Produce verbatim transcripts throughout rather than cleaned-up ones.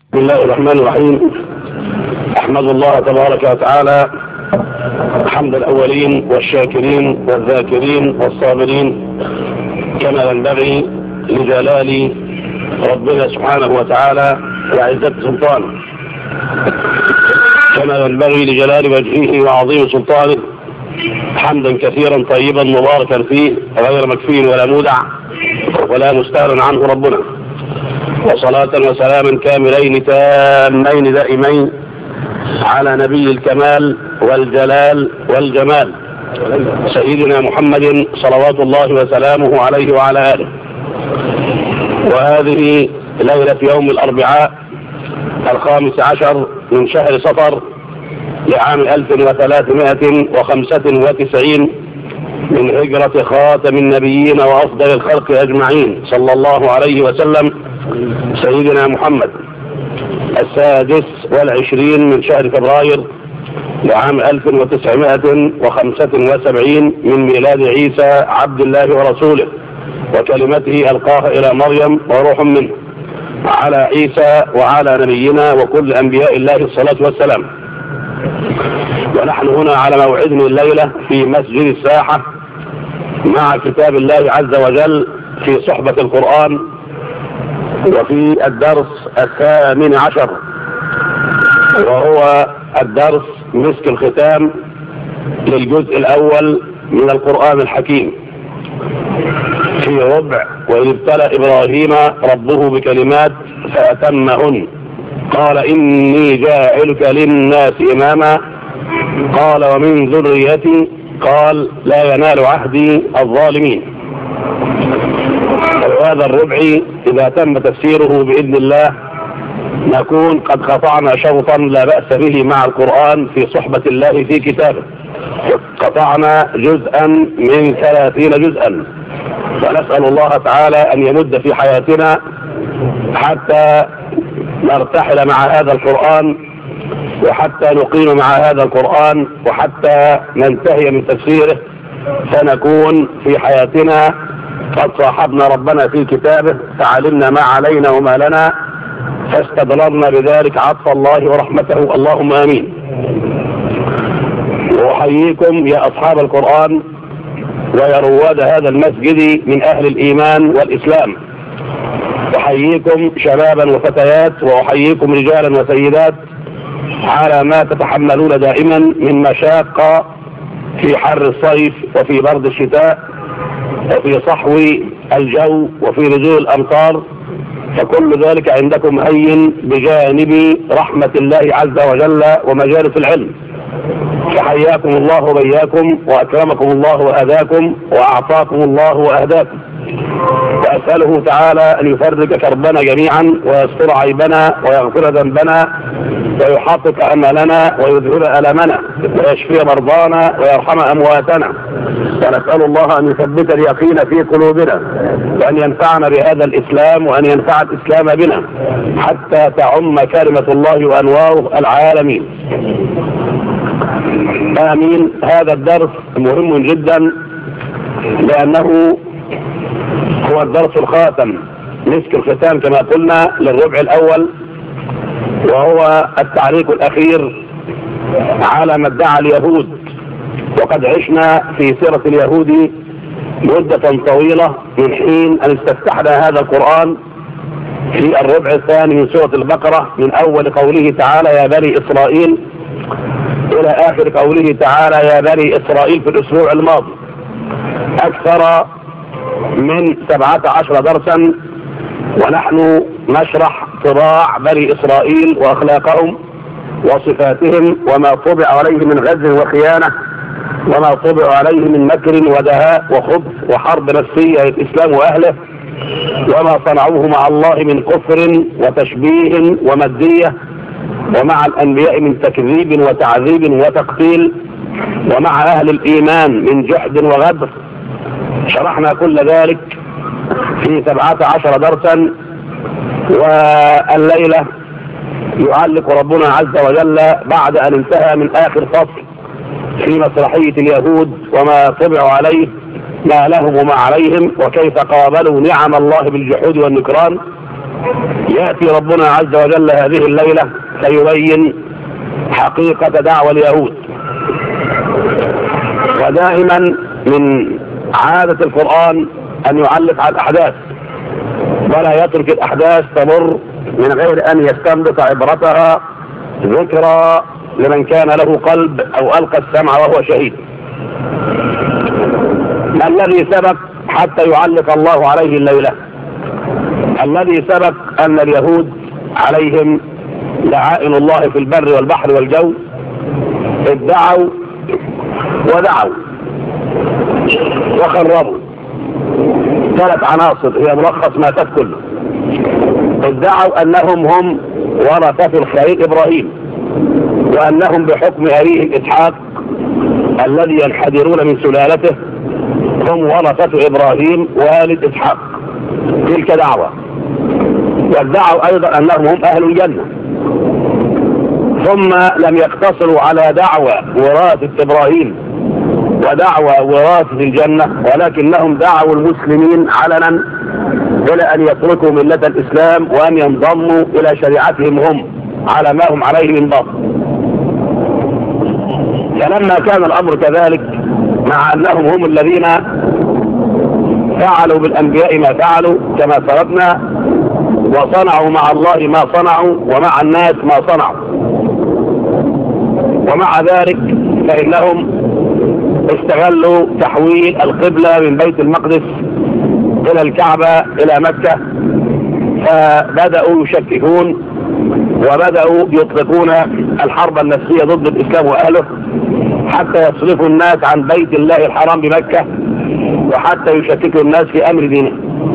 بسم الله الرحمن الرحيم. أحمد الله تبارك وتعالى حمد الأولين والشاكرين والذاكرين والصابرين كما ينبغي لجلال ربنا سبحانه وتعالى وعزة سلطانه، كما ينبغي لجلال وجهه وعظيم سلطانه، حمدا كثيرا طيبا مباركا فيه غير مكفي ولا مودع ولا مستغن عنه ربنا، وصلاة وسلاما كاملين تامين دائمين على نبي الكمال والجلال والجمال سيدنا محمد صلوات الله وسلامه عليه وعلى آله. وهذه ليلة يوم الأربعاء الخامس عشر من شهر صفر لعام ألف وثلاثمائة وخمسة وتسعين من هجرة خاتم النبيين وأفضل الخلق أجمعين صلى الله عليه وسلم سيدنا محمد، السادس والعشرين من شهر فبراير لعام ألف وتسعمائة وخمسة وسبعين من ميلاد عيسى عبد الله ورسوله وكلمته ألقاها إلى مريم وروح منه، على عيسى وعلى نبينا وكل أنبياء الله الصلاة والسلام. ونحن هنا على موعدنا الليلة في مسجد الساحة مع كتاب الله عز وجل في صحبة القرآن، وفي الدرس الثامن عشر وهو الدرس مسك الختام للجزء الأول من القرآن الحكيم في ربع: وإذ ابتلى إبراهيم ربه بكلمات فأتمهن قال إني جاعلك للناس إماما قال ومن ذريتي قال لا ينال عهدي الظالمين. وهذا الربع إذا تم تفسيره بإذن الله نكون قد قطعنا شوطا لا بأس به مع القرآن في صحبة الله في كتابه، قطعنا جزءا من ثلاثين جزءا، ونسأل الله تعالى أن يمد في حياتنا حتى نرتحل مع هذا القرآن، وحتى نقيم مع هذا القرآن، وحتى ننتهي من تفسيره، فنكون في حياتنا قد صاحبنا ربنا في كتابه فعلمنا ما علينا وما لنا، فاستبلغنا بذلك عطف الله ورحمته، اللهم آمين. وأحييكم يا أصحاب القرآن ويا رواد هذا المسجد من أهل الإيمان والإسلام، أحييكم شبابا وفتيات، وأحييكم رجالا وسيدات على ما تتحملون دائما من مشاقة في حر الصيف وفي برد الشتاء وفي صحو الجو وفي نزول الأمطار، فكل ذلك عندكم هين بجانب رحمة الله عز وجل ومجالس العلم، فحياكم الله وبياكم وأكرمكم الله وأهداكم وأعطاكم الله وأهداكم، وأسأله تعالى أن يفرج كربنا جميعا ويستر عيبنا ويغفر ذنبنا ويحقق أملنا ويذهب ألمنا ويشفي مرضانا ويرحم أمواتنا، ونسأل الله أن يثبت اليقين في قلوبنا وأن ينفعنا بهذا الإسلام وأن ينفع الإسلام بنا حتى تعم كلمة الله وأنواره العالمين، آمين. هذا الدرس مهم جدا لأنه هو الدرس الخاتم مسك الختام كما قلنا للربع الأول، وهو التعليق الأخير على ما ادعى اليهود. وقد عشنا في سيرة اليهود مدة طويلة من حين أن استفتحنا هذا القرآن في الربع الثاني من سورة البقرة، من أول قوله تعالى يا بني إسرائيل إلى آخر قوله تعالى يا بني إسرائيل في الأسبوع الماضي، أكثر من سبعة عشر درسا، ونحن نشرح طباع بني إسرائيل وأخلاقهم وصفاتهم وما طبع عليه من غزو وخيانة، وما طبع عليه من مكر ودهاء وخبث وحرب نفسية للإسلام وأهله، وما صنعوه مع الله من كفر وتشبيه ومادية، ومع الأنبياء من تكذيب وتعذيب وتقتيل، ومع أهل الإيمان من جحد وغدر. شرحنا كل ذلك في سبعة عشر درسا، والليلة يعلق ربنا عز وجل بعد أن انتهى من آخر فصل في مسرحية اليهود وما طبعوا عليه، ما لهم وما عليهم، وكيف قابلوا نعم الله بالجحود والنكران، يأتي ربنا عز وجل هذه الليلة فيبين حقيقة دعوة اليهود. ودائما من عادة القرآن أن يعلق على الأحداث ولا يترك الأحداث تمر من غير أن يستنبط عبرتها ذكرى لمن كان له قلب أو ألقى السمع وهو شهيد. ما الذي سبق حتى يعلق الله عليه الليلة؟ الذي سبق أن اليهود عليهم لعائن الله في البر والبحر والجو ادعوا ودعوا وخربوا. ثلاث عناصر هي ملخص ما فات كله. ادعوا أنهم هم ورثة الخليل إبراهيم، وأنهم بحكم أبيهم إسحاق الذي ينحدرون من سلالته هم ورثة إبراهيم والد إسحاق. تلك دعوة. وادعوا أيضا أنهم هم أهل الجنة. ثم لم يقتصروا على دعوة وراثة إبراهيم ودعوة وراثة الجنة، ولكنهم دعوا المسلمين علنا إلى أن يتركوا ملة الإسلام وأن ينضموا إلى شريعتهم هم على ما هم عليه من باطل. فلما كان الأمر كذلك، مع أنهم هم الذين فعلوا بالأنبياء ما فعلوا كما سردنا، وصنعوا مع الله ما صنعوا ومع الناس ما صنعوا، ومع ذلك فإنهم استغلوا تحويل القبلة من بيت المقدس إلى الكعبة إلى مكة، فبدأوا يشككون وبدأوا يطلقون الحرب النفسية ضد الإسلام وأهله حتى يصرفوا الناس عن بيت الله الحرام بمكة، وحتى يشككوا الناس في أمر دينه.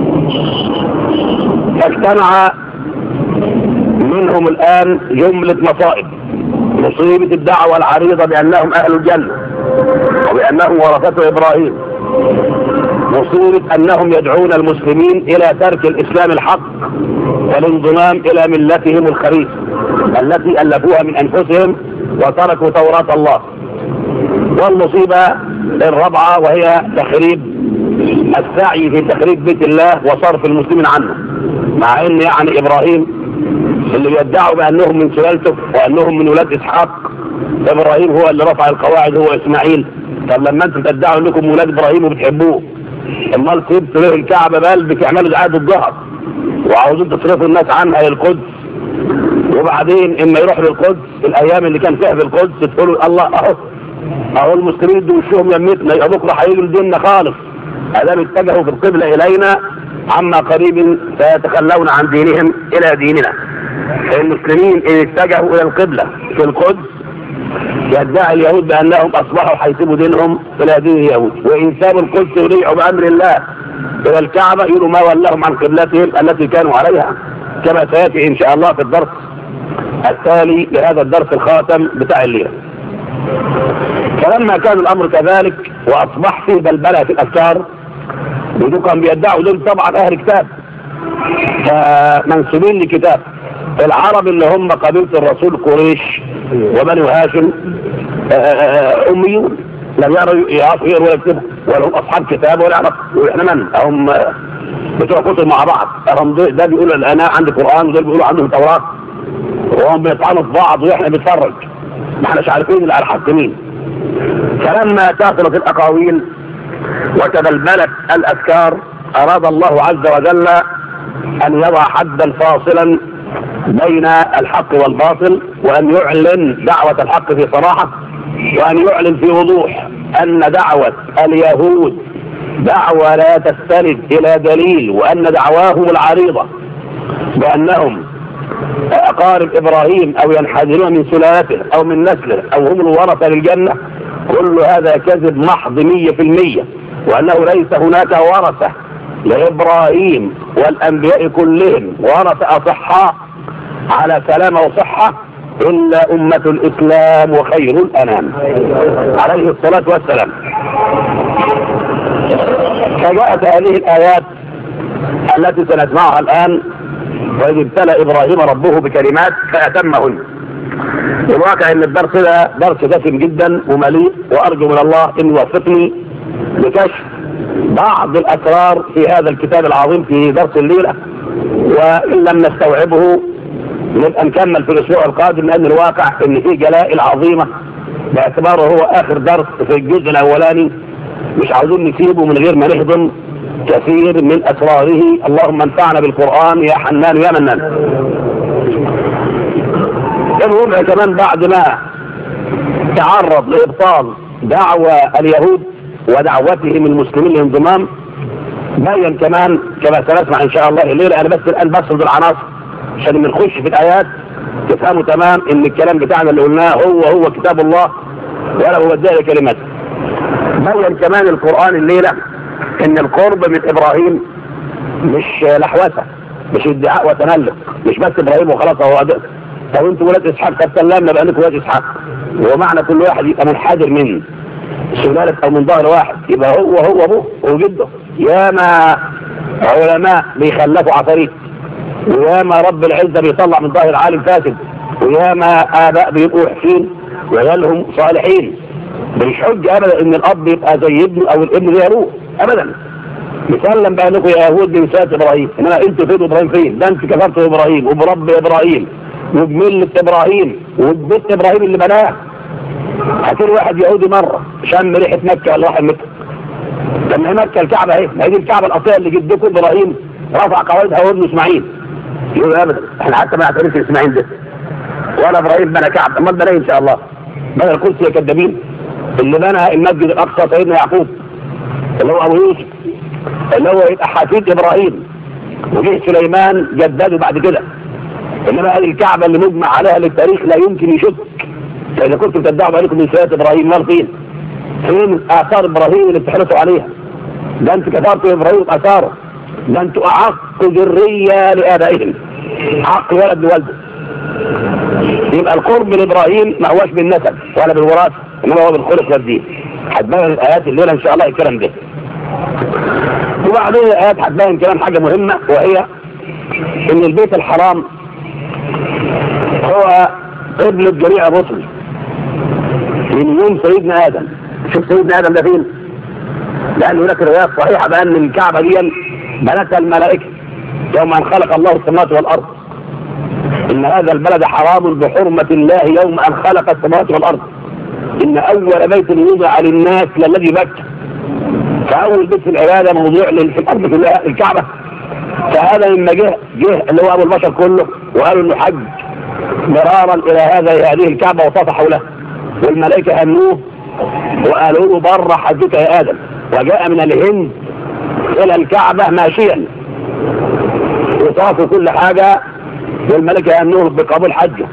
فاجتمع منهم الآن جملة مصائب: مصيبة الدعوة العريضة بأنهم أهل الجنة وبأنهم ورثة إبراهيم، مصيبة أنهم يدعون المسلمين إلى ترك الإسلام الحق والانضمام إلى ملتهم الخبيثة التي ألفوها من أنفسهم وتركوا توراة الله. والمصيبة الرابعة وهي تخريب السعي في تخريب بيت الله وصرف المسلمين عنه، مع ان يعني ابراهيم اللي بيدعوا بانهم من سلالته وانهم من ولاد اسحاق، ابراهيم هو اللي رفع القواعد هو اسماعيل. طب لما انتم تدعوا انكم ولاد ابراهيم وبتحبوه، امال سبتوا له الكعبه بل بتعملوا دعايه الظهر وعاوزين تصرفوا الناس عنها للقدس، وبعدين اما يروح للقدس الايام اللي كان فيها في القدس تقولوا الله اهو اهو المسلمين دول وشهم يمتنا، يبقى بكره هيجوا لديننا خالص. ادام اتجهوا في القبله الينا عما قريب سيتخلون عن دينهم الى ديننا. المسلمين ان اتجهوا الى القبله في القدس يدعي اليهود بانهم اصبحوا هيسيبوا دينهم الى دين اليهود، وان سابوا القدس ورجعوا بامر الله الى الكعبه يقولوا ما ولهم عن قبلتهم التي كانوا عليها، كما سياتي ان شاء الله في الدرس التالي لهذا الدرس الخاتم بتاع الليله. فلما كان الامر كذلك واصبح في بلبله في الافكار، ودول كانوا بيدعوا دول طبعا اهل كتاب فمنسوبين لكتاب. العرب اللي هم قبيله الرسول قريش وبنو هاشم اميون، لم يعرفوا يقروا ولا يكتبوا ولا هم اصحاب كتاب ولا يعرفوا احنا من هم بتوع كتب مع بعض. هم ده بيقولوا انا عندي قران ودول بيقولوا عندهم توراة، وهم بيطعنوا في بعض واحنا بنتفرج ما احناش عارفين اللي على الحق مين. فلما كثرت الاقاويل وتبلبلت الافكار اراد الله عز وجل ان يضع حدا فاصلا بين الحق والباطل، وان يعلن دعوة الحق في صراحة، وان يعلن في وضوح ان دعوة اليهود دعوة لا تستند الى دليل، وان دعواهم العريضة بانهم اقارب ابراهيم او ينحدرون من سلالته او من نسله او هم الورثة للجنة، كل هذا كذب محض مية في المية، وانه ليس هناك ورثة لابراهيم والانبياء كلهم ورثة اصحاء على سلامة وصحة الا امة الاسلام وخير الانام عليه الصلاة والسلام. فجاءت هذه الايات التي سنسمعها الان: وإذ ابتلى إبراهيم ربه بكلمات فأتمهن. الواقع ان الدرس ده درس دسم جدا ومليء، وارجو من الله ان يوفقني لكشف بعض الاسرار في هذا الكتاب العظيم في درس الليله، وإن لم نستوعبه نبقى نكمل في الأسبوع القادم، لأن الواقع إن فيه جلائل عظيمة باعتباره هو آخر درس في الجزء الأولاني، مش عاوزين نسيبه من غير ما نهضم كثير من أسراره. اللهم انفعنا بالقرآن يا حنان يا منان. الربع كمان بعد ما تعرض لإبطال دعوة اليهود ودعوتهم المسلمين للانضمام، بين كمان كما سنسمع إن شاء الله الليلة. أنا بس الآن بسرد العناصر عشان ما نخش في الآيات تفهموا تمام إن الكلام بتاعنا اللي قلناه هو هو كتاب الله ولا مبدل كلمته. بين كمان القرآن الليلة إن القرب من إبراهيم مش لحوسة، مش ادعاء وتملك، مش بس إبراهيم وخلاص هو أدق. طب انتوا ولاد اسحاق، قد سلمنا بانكم ولاد اسحاق، ومعنى كل واحد يبقى منحدر من سلالة او من ظهر واحد، يبقى هو هو ابوه وجده. ياما علماء بيخلفوا عفاريت، وياما رب العزة بيطلع من ظهر عالم فاسد، وياما اباء بيبقوا وحشين وعيالهم صالحين. مش حجة ابدا ان الاب يبقى زي ابنه او الابن زي ابوه ابدا. مسلم بانكم يا يهود من ساعة ابراهيم، انما انتوا فين ابراهيم فين؟ ده انت كفرتوا ابراهيم وبرب ابراهيم وبملة ابراهيم وببيت ابراهيم اللي بناه. حكي واحد يهودي مرة شم ريحة مكة ولا واحد مكة، لما مكة الكعبة اهي، ما هي دي الكعبة الاصلية اللي جدكم ابراهيم رفع قواعدها وابن اسماعيل. يقول ابدا احنا حتى ما نعترفش اسماعيل ده ولا ابراهيم بنى كعبة، امال بنى ان شاء الله؟ بنى القدس يا كدابين. اللي بنى المسجد الاقصى سيدنا يعقوب اللي هو ابو يوسف، اللي هو يبقى حفيد ابراهيم، وجه سليمان جدده بعد كده. انما هذه الكعبة اللي مجمع عليها للتاريخ لا يمكن يشك. فاذا كنتم تدعوا بانكم من سيادة ابراهيم، مال فين؟ فين اثار ابراهيم اللي بتحرصوا عليها؟ ده انتوا كفرتوا ابراهيم باثاره، ده انتوا اعق ذرية لابائهم، عق ولد لوالده. يبقى القرب لابراهيم ما هوش بالنسب ولا بالوراثة، انما هو بالخلق والدين. هتبين الايات الليلة ان شاء الله الكلام ده. وبعدين الايات هتبين كمان حاجة مهمة، وهي ان البيت الحرام هو قبلة جميع الرسل من يوم سيدنا آدم. شوف سيدنا آدم ده فين؟ لأن هناك روايات صحيحة بأن الكعبة دي بنتها الملائكة يوم أن خلق الله السماوات والأرض. إن هذا البلد حرام بحرمة الله يوم أن خلق السماوات والأرض. إن أول بيت وضع للناس للذي بكى. فأول بيت في العبادة موضوع للحرب في الكعبة. فهذا لما جه جه اللي هو أبو البشر كله وقالوا إنه حج مرارا إلى هذا هذه الكعبة وطاف حولها، والملائكة أمنوه وقالوا له بر حجك يا آدم. وجاء من الهند إلى الكعبة ماشيا وطافوا كل حاجة، والملائكة أمنوه بقبول حجه.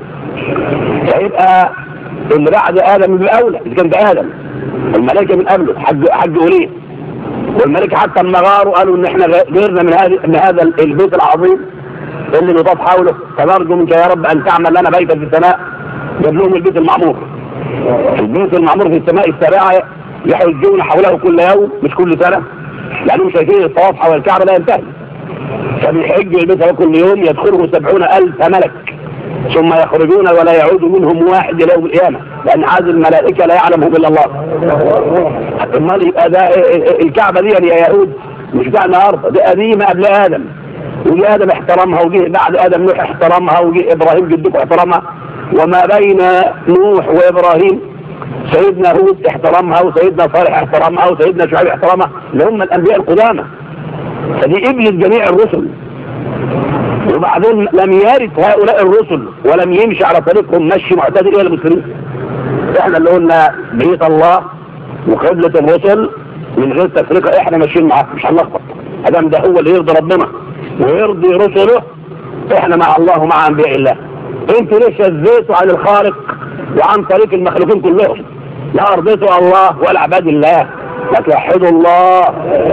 فيبقى اللي بعد آدم من الأولى إذا كان ده آدم، الملائكة من قبله حج حجوا ليه. والملائكة حتى لما غاروا قالوا إن إحنا غيرنا من هذا من هذا البيت العظيم اللي نطاف حوله، فنرجو منك يا رب أن تعمل لنا بيتا في السماء. جاب لهم البيت المعمور. البيت المعمور في السماء السابعة يحجون حوله كل يوم مش كل سنة، لأنهم شايفين الطواف حول الكعبة لا ينتهي. فبيحجوا البيت كل يوم يدخله سبعون ألف ملك ثم يخرجون ولا يعود منهم واحد إلى يوم القيامة، لأن هذه الملائكة لا يعلمهم إلا الله. امال يبقى ده الكعبة دي يا يهود مش بتاع النهارده، دي قديمة قبل آدم، وجي آدم احترمها، وجي بعد آدم نوح احترمها، وجي إبراهيم جدكم احترمها، وما بين نوح وإبراهيم سيدنا هود احترمها، وسيدنا صالح احترمها، وسيدنا شعيب احترمها، اللي هم الأنبياء القدامى. فدي قبلة جميع الرسل. وبعدين لم يرد هؤلاء الرسل ولم يمشي على طريقهم مشي معتدل إلى المسلمين. احنا اللي قلنا بيت الله وقبلة الرسل من غير تفرقة، احنا ماشيين معاه مش هنلخبط. ادام ده هو اللي يرضي ربنا ويرضي رسله، احنا مع الله ومع انبياء الله. انتوا ليش شذيتوا عن الخالق وعن طريق المخلوقين كلهم؟ لا ارضيتوا الله ولا عباد الله، لا توحدوا الله.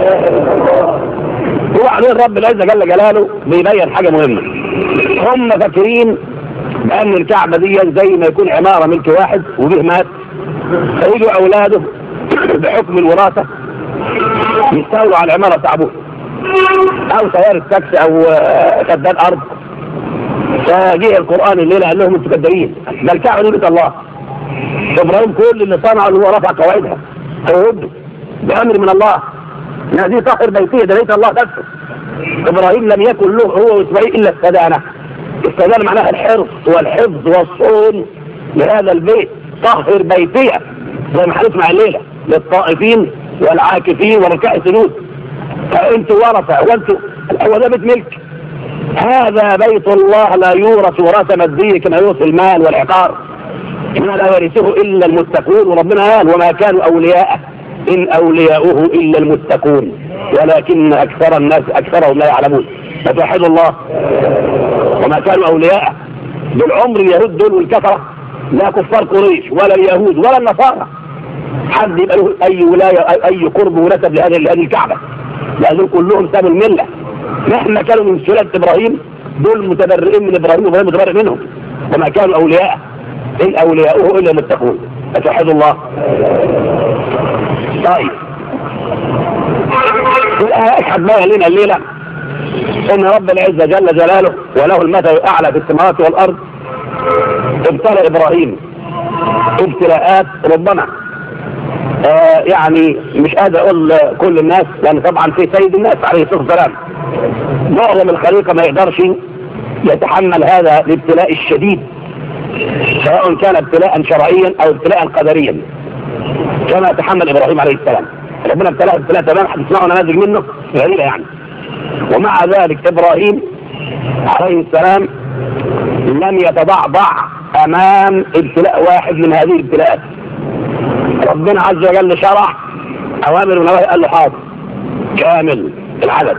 وبعدين رب العزة جل جلاله بيبين حاجة مهمة. هم فاكرين بأن الكعبة دي زي ما يكون عمارة ملك واحد وجه مات، فيجوا أولاده بحكم الوراثة يستولوا على العمارة بتاع أبوه، أو سيارة تاكسي أو سداد أرض. فجاء القرآن الليلة قال لهم أنتوا كدابين، ده الكعبة دي بيت الله. إبراهيم كل اللي صنعه اللي هو رفع قواعدها هو ابنه بأمر من الله. يعني دي طاهر بيتيه، ده بيت الله نفسه. ابراهيم لم يكن له هو واسماعيل الا السدانه. السدانه معناها الحرص والحفظ والصون لهذا البيت. طهر بيتيه زي ما هنسمع الليله للطائفين والعاكفين وركع السجود. فانتوا ورثه وانتوا هو ده بيت ملك. هذا بيت الله لا يورث وراثه ماديه كما يورث المال والعقار. إنما لا يرثه الا المتقون. وربنا قال وما كانوا اولياءه ان اولياؤه الا المتقون ولكن اكثر الناس اكثرهم لا يعلمون. فتوحدوا الله. وما كانوا اولياءه بالعمر اليهود دول والكفره لا كفار قريش ولا اليهود ولا النصارى حد يبقى له اي ولايه اي قرب ونسب لهذه الكعبه. لازم كلهم سابوا المله. مهما كانوا من سلاله ابراهيم دول متبرئين من ابراهيم وابراهيم متبرئ منهم. وما كانوا اولياء ان اولياؤه الا المتقون. فتوحدوا الله. طيب اشهد بقى لنا الليله ان رب العزه جل جلاله وله المثل الاعلى في السماوات والارض ابتلى ابراهيم ابتلاءات ربما آه يعني مش قادر اقول كل الناس لان طبعا في سيد الناس عليه الصلاه والسلام معظم الخليقه ما يقدرش يتحمل هذا الابتلاء الشديد سواء كان ابتلاء شرعيا او ابتلاء قدريا كما تحمل ابراهيم عليه السلام. ربنا ابتلاه ابتلاء تمام هتسمعوا نماذج منه غريبه يعني. ومع ذلك ابراهيم عليه السلام لم يتضعضع امام ابتلاء واحد من هذه الابتلاءات. ربنا عز وجل شرع اوامر ونواهي قال له حاضر كامل العدد.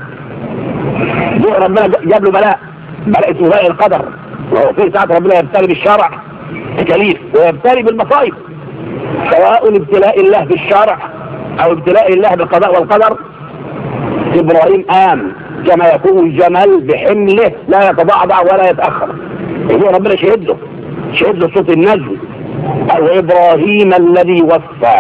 ربنا جاب له بلاء بلاء اسمه بلاء القدر. وهو في ساعه ربنا يبتلي بالشرع تكاليف ويبتلي بالمصائب سواء ابتلاء الله بالشرع او ابتلاء الله بالقضاء والقدر. ابراهيم قام كما يكون الجمل بحمله لا يتضعضع ولا يتاخر. هو ربنا شهد له شهد له صوت النجم او ابراهيم الذي وفى.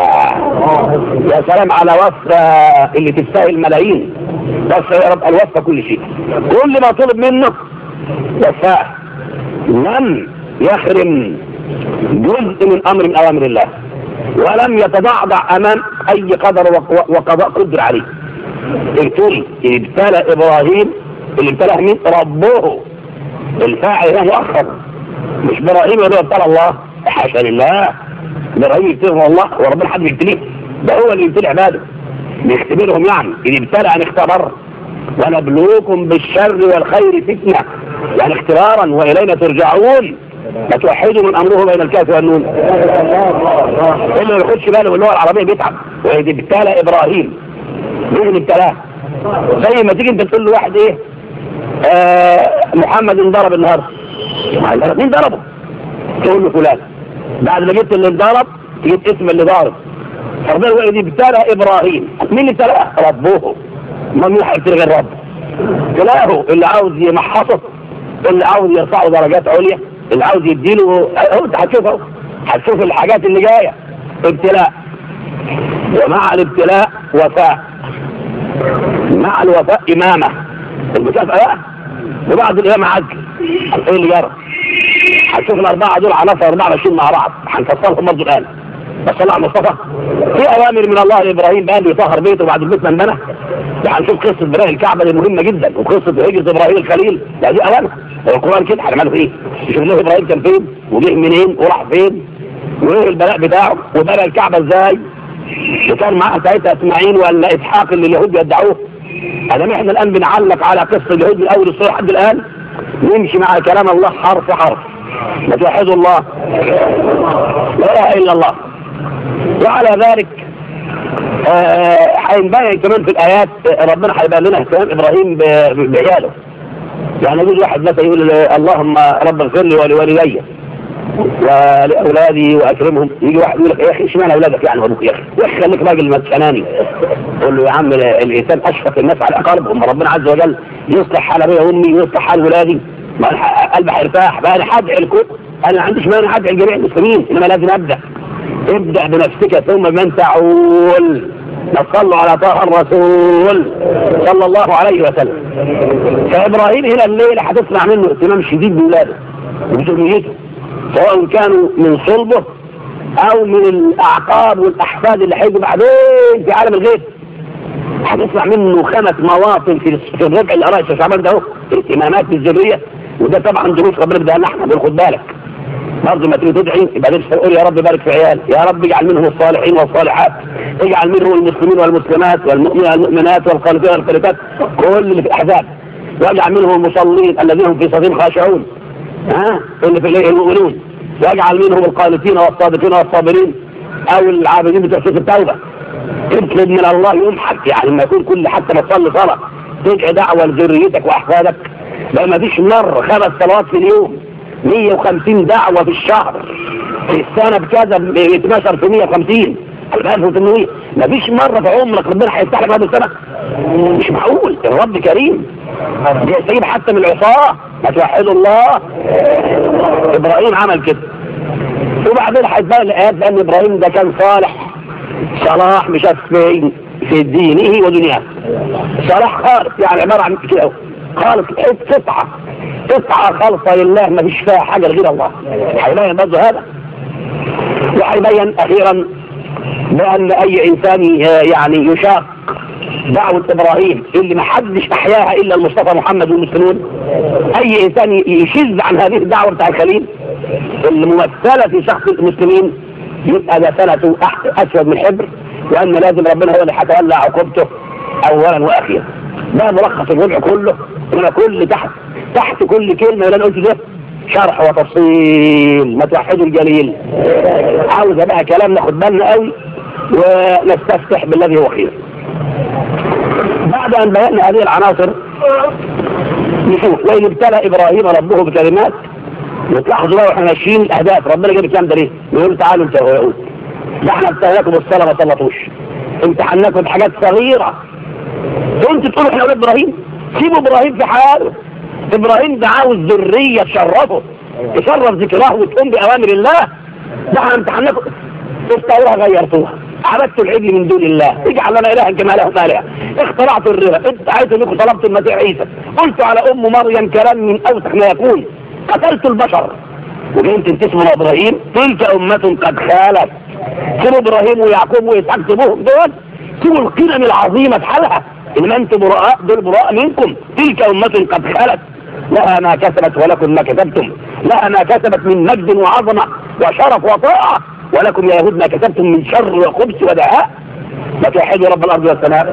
يا سلام على وفى اللي تستاهل ملايين. وفى يا رب الوفى كل شيء. كل ما طلب منه وفاه. لم يخرم جزء من امر من اوامر الله ولم يتضعضع امام اي قدر وقضاء قدر عليه. ابتلي ابتلى ابراهيم اللي ابتلاه مين؟ ربه. الفاعل هنا مؤخر مش ابراهيم اللي ابتلى الله. حاشا لله. ابراهيم يبتلى الله وربنا حد يبتليه. ده هو اللي يبتلي عباده بيختبرهم يعني. اللي ابتلى ان اختبر ونبلوكم بالشر والخير فتنه يعني اختبارا والينا ترجعون. لا توحدوا من امره بين الكاف والنون. اللي ما ياخدش باله باللغه العربيه بيتعب. ويدي ابتلى ابراهيم مين اللي ابتلاه؟ زي ما تيجي انت تقول له واحد ايه آه محمد انضرب النهارده. مين ضربه؟ تقول له فلان. بعد ما جبت اللي انضرب جبت اسم اللي ضارب. فربنا يقول دي ابتلى ابراهيم. مين اللي ابتلاه؟ ربه. ما مين هيبتلي غير رب؟ ابتلاه اللي عاوز يمحصه اللي عاوز يرفعه درجات عليا اللي عاوز يديله اهو. انت هتشوف اهو هتشوف الحاجات اللي جايه. ابتلاء ومع الابتلاء وفاء. مع الوفاء امامه المكافاه وبعد الامامه عدل. ايه اللي جرى؟ هتشوف الاربعه دول عناصر اربعه ماشيين مع بعض هنفصلهم برضه الان. بس صلى على مصطفى. في اوامر من الله لابراهيم بقى يطهر بيته بعد البيت من بنى. هنشوف قصه بناء الكعبه دي مهمه جدا وقصه هجره ابراهيم الخليل. لا دي اوامر القران كده هنعمله ايه؟ نشوف له ابراهيم كان فين وجه منين وراح فين وايه البلاء بتاعه وبنى الكعبه ازاي وكان معاه ساعتها اسماعيل ولا اسحاق اللي اليهود بيدعوه. ادام احنا الان بنعلق على قصه اليهود من اول الصوره لحد الان نمشي مع كلام الله حرف حرف. ما توحدوا الله. لا اله الا الله. وعلى ذلك هينبين كمان في الايات ربنا هيبين لنا اهتمام ابراهيم بعياله. يعني يجوز واحد مثلا يقول اللهم رب اغفر لي ولوالدي ولاولادي واكرمهم. يجي واحد يقول لك يا اخي اشمعنى اولادك يعني وابوك يا اخي؟ يا اخي خليك راجل مسكناني. قول له يا عم الانسان اشفق الناس على اقاربهم. ربنا عز وجل يصلح حال ابويا وامي ويصلح حال ولادي قلبي هيرتاح. بقى انا هدعي الكل. انا ما عنديش مانع ادعي لجميع المسلمين انما لازم ابدا. ابدأ بنفسك ثم من تعول. صلوا على طه الرسول صلى الله عليه وسلم. فإبراهيم هنا الليلة هتسمع منه اهتمام شديد بولاده وبذريته سواء كانوا من صلبه أو من الأعقاب والأحفاد اللي هيجوا بعدين في عالم الغيب. هتسمع منه خمس مواطن في في الربع اللي قرايه شعبان ده اهو اهتمامات بالذريه، وده طبعا دروس ربنا بدها لنا احنا، خد بالك برضه ما تيجي تدعي يبقى تقول يا رب بارك في عيال، يا رب اجعل منهم الصالحين والصالحات، اجعل منهم المسلمين والمسلمات والمؤمنين والمؤمنات والقانتين والقانتات كل اللي في الاحزاب، واجعل منهم المصلين الذين هم في صلاتهم خاشعون ها اللي في المؤمنون، واجعل منهم القانتين والصادقين والصابرين او العابدين بتوع سوره التوبه. اطلب من الله يمحك، يعني لما يكون كل حتى ما تصلي صلاه تدعي دعوه لذريتك واحفادك. بقى ما فيش مره خمس صلوات في اليوم، مية وخمسين دعوه في الشهر، في السنه بكذا اتناشر في مية وخمسين ألف وثمانمية، ما فيش مره في عمرك ربنا هيفتح لك هذا السنه. مش معقول، الرب كريم يسيب حتى من العصاه. ما توحدوا الله. ابراهيم عمل كده، وبعدين هيتبان الايات لان ابراهيم ده كان صالح صلاح مشفي في دينه ودنياه، صلاح خالص، يعني عباره عن كده خالص، قطعه قطعه خالصه لله ما فيش فيها حاجه غير الله. هيبين برضه هذا، وهيبين اخيرا بان اي انسان يعني يشاق دعوه ابراهيم اللي ما حدش احياها الا المصطفى محمد والمسلمون، اي انسان يشذ عن هذه الدعوه بتاع الخليل الممثله في شخص المسلمين يبقى ده سنته اسود من الحبر، وان لازم ربنا هو اللي هيتولى عقوبته اولا واخيرا. ده ملخص الربع كله، هنا كل تحت تحت كل كلمه اللي انا قلت ده شرح وتفصيل. ما توحدوا الجليل. عاوزه بقى كلام ناخد بالنا قوي ونستفتح بالذي هو خير. بعد ان بينا هذه العناصر نشوف وإن ابتلى ابراهيم ربه بكلمات. وتلاحظوا بقى واحنا ماشيين الاهداف ربنا جاب الكلام ده ليه؟ بيقول تعالوا انت يا ده احنا ابتليناكم بالصلاه ما صلتوش، امتحناكم بحاجات صغيره، وانتوا تقولوا احنا اولاد ابراهيم. سيبوا ابراهيم في حاله. ابراهيم ده عاوز ذريه تشرفه، تشرف ذكراه وتقوم باوامر الله. ده احنا امتحناكم، التوراه غيرتوها، عبدتوا العجل من دون الله، اجعل لنا الها كما لهم الهه، اخترعتوا الربا، ادعيتوا انكم طلبتوا المسيح عيسى، قلتوا على ام مريم كلام من اوسخ ما يكون، قتلتوا البشر، وجايين تنتسبوا لابراهيم. تلك امه قد خالت. سيبوا ابراهيم ويعقوب واسحاق، سيبوهم دول، سيبوا القيم العظيمه في حالها، ان انتم براء، دول براء منكم. تلك امه قد خالت لها ما كسبت ولكم ما كسبتم، لها ما كسبت من مجد وعظمه وشرف وطاعه، ولكم يا يهود ما كسبتم من شر وخبث ودعاء. ما توحدوا رب الارض والسماء.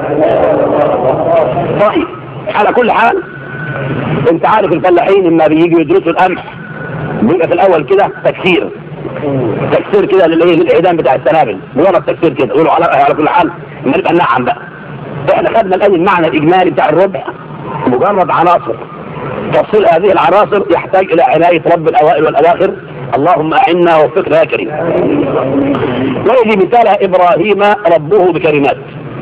طيب على كل حال انت عارف الفلاحين لما بييجوا يدرسوا القمح بيبقى في الاول كده تكسير تكسير كده للايه للاعدام بتاع السنابل، مجرد تكسير كده يقولوا على على كل حال ما نبقى نعم بقى. احنا خدنا الان المعنى الاجمالي بتاع الربع، مجرد عناصر. تفصيل هذه العناصر يحتاج الى عنايه رب الاوائل والاواخر. اللهم اعنا ووفقنا يا كريم. وإذ ابتلى ابراهيم ربه بكلمات.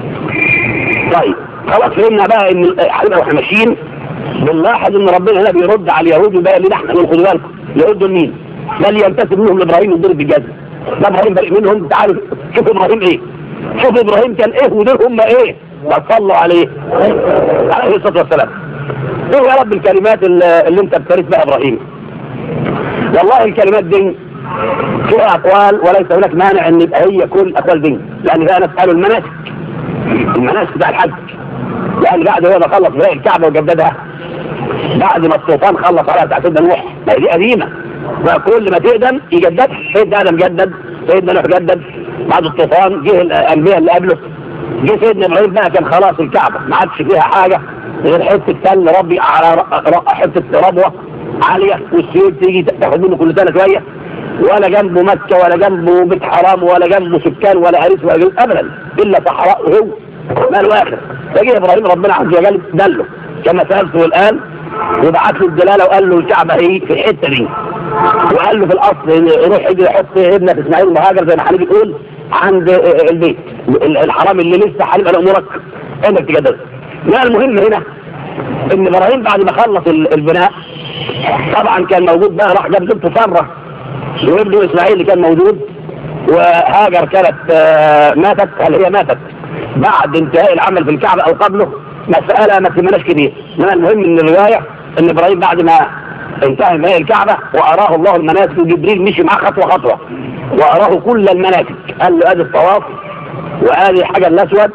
طيب خلاص فهمنا بقى ان هنبقى واحنا ماشيين بنلاحظ ان ربنا هنا بيرد على اليهود وبقى لنا احنا. خدوا بالكم اليهود دول مين؟ ده اللي ينتسب منهم لابراهيم يضرب بالجزم. ده ابراهيم بريء منهم. تعالوا شوفوا ابراهيم ايه، شوفوا ابراهيم كان ايه ودول هم ايه. صلوا عليه عليه الصلاه والسلام. ايه يا رب الكلمات اللي انت ابتليت بها ابراهيم؟ والله الكلمات دي فيها اقوال وليس هناك مانع ان يبقى هي كل اقوال دي، لان بقى نسألوا المناسك المناسك بتاع الحج. لان بعد هو ما خلص بناء الكعبه وجددها، بعد ما الطوفان خلص عليها بتاع سيدنا نوح، دي قديمه وكل ما تقدم يجدد. سيدنا ادم جدد، سيدنا نوح جدد، بعد الطوفان جه الانبياء اللي قبله، جه سيدنا ابراهيم بقى كان خلاص الكعبه ما عادش فيها حاجه غير حته تل ربي على حته ربوه عاليه، والسيول تيجي تاخد منه كل سنه شويه، ولا جنبه مكه ولا جنبه بيت حرام ولا جنبه سكان ولا عريس ولا جنبه ابدا، الا صحراء وهو ماله اخر. فجه ابراهيم ربنا عز وجل دله كما سالته الان، وبعت له الدلاله وقال له الكعبه هي في الحته دي، وقال له في الاصل روح اجي حط ابنك اسماعيل مهاجر زي ما حضرتك بتقول عند البيت الحرام اللي لسه هيبقى لامورك انك تجدده. لا المهم هنا ان ابراهيم بعد ما خلص البناء طبعا كان موجود بقى، راح جاب زوجته ساره وابنه اسماعيل اللي كان موجود، وهاجر كانت ماتت. هل هي ماتت بعد انتهاء العمل في الكعبه او قبله؟ مساله ما تهمناش كتير، انما المهم ان الروايه ان ابراهيم بعد ما انتهى بناء الكعبه واراه الله المناسك، وجبريل مشي معاه خطوه خطوه واراه كل المناسك، قال له ادي الطواف وادي الحجر الاسود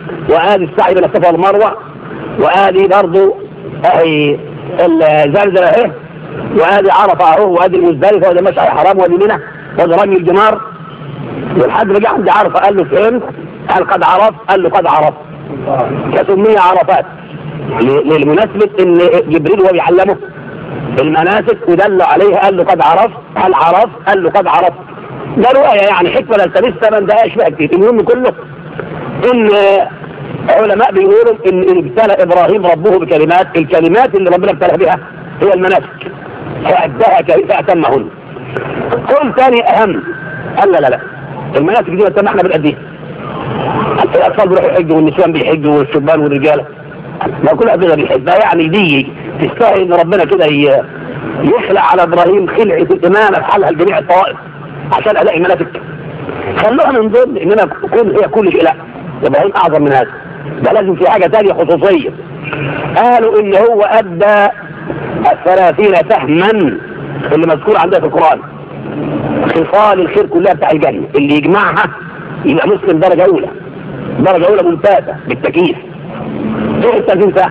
وادي السعي بين الصفا والمروه، وادي برضه اهي الزلزله اهي، وادي عرفه اهو، وادي المزدلفه، وادي المشعر الحرام، وادي منى، وادي رمي الجمار. والحد رجع عند عرفه قال له فهمت؟ قال قد عرفت؟ قال له قد عرفت. كسمية عرفات للمناسبة ان جبريل وهو بيعلمه المناسك ودل عليها قال له قد عرفت، هل عرفت؟ قال له قد عرفت. ده رؤية يعني حكمة للتبسة من دقائق بقى كتير. المهم كله ان علماء بيقولوا ان ابتلى ابراهيم ربه بكلمات، الكلمات اللي ربنا ابتلى بها هي المناسك فأداها فأتمهن. قول ثاني اهم، قال لا لا لا المناسك دي ما احنا بنأديها، الاطفال بيروحوا يحجوا والنسوان بيحجوا والشبان والرجاله، ما كل هذول بيحبها. يعني دي تستاهل ان ربنا كده يخلع على ابراهيم خلعه الامامه بحالها لجميع الطوائف عشان الاقي مناسك. خلوها من ضمن اننا كل هي كل شيء، لا ابراهيم اعظم من هذا، ده لازم في حاجه ثانيه خصوصيه. قالوا ان هو ادى الثلاثين سهما اللي مذكور عندنا في القران، خصال الخير كلها بتاع الجنه اللي يجمعها يبقى مسلم درجه اولى، درجه اولى ممتازه بالتكييف. ايه الثلاثين سهم؟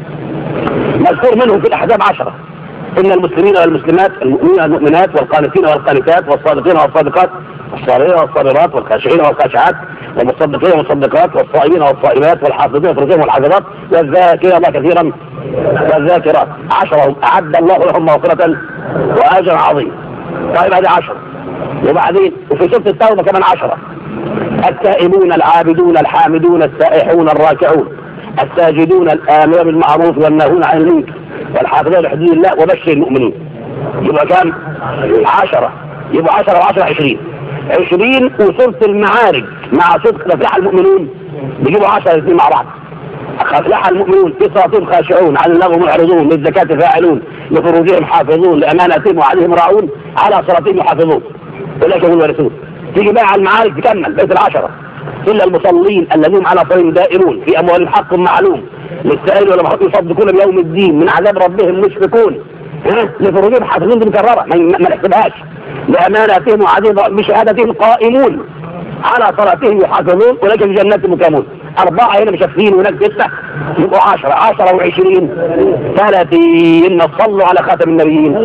مذكور منهم في الاحزاب عشره، ان المسلمين والمسلمات، المؤمنين والمؤمنات، والقانتين والقانتات، والصادقين والصادقات، والصابرين والصابرات، والخاشعين والخاشعات، والمصدقين والمصدقات، والصائمين والصائمات، والحافظين فروجهم والحافظات، والذاكرين الله كثيرا والذاكرات. عشرة اعد الله لهم مغفرة واجرا عظيما. طيب هذه عشرة. وبعدين وفي سورة التوبة كمان عشرة، التائبون العابدون الحامدون السائحون الراكعون الساجدون الآمرون بالمعروف والناهون عن المنكر والحافظون لحدود الله وبشر المؤمنين. يبقى كام؟ عشرة. يبقى عشرة وعشرة عشرين. عشرين وسورة المعارج مع صدق أفلح المؤمنون بيجيبوا عشرة الاثنين مع بعض. أفلح المؤمنون في صلاتهم خاشعون، عن اللغو معرضون، للزكاة فاعلون، لفروجهم حافظون، لأماناتهم وعدهم راعون، على صلاتهم يحافظون، أولئك هم الوارثون. تيجي بقى على المعارج تكمل بيت العشرة، إلا المصلين الذين على صلاتهم دائمون، في أموالهم حق معلوم للسائل والمحروم يصدقون بيوم الدين، من عذاب ربهم مشفقون، لفروجهم حافظون دي مكررة ما نحسبهاش، لأماناتهم وعدهم بشهادتهم قائمون، على صلاتهم يحافظون، أولئك في جنات مكرمون. أربعة هنا مشفين وهناك ستة، يبقوا عشرة. عشرة وعشرين ثلاثين. صلوا على خاتم النبيين.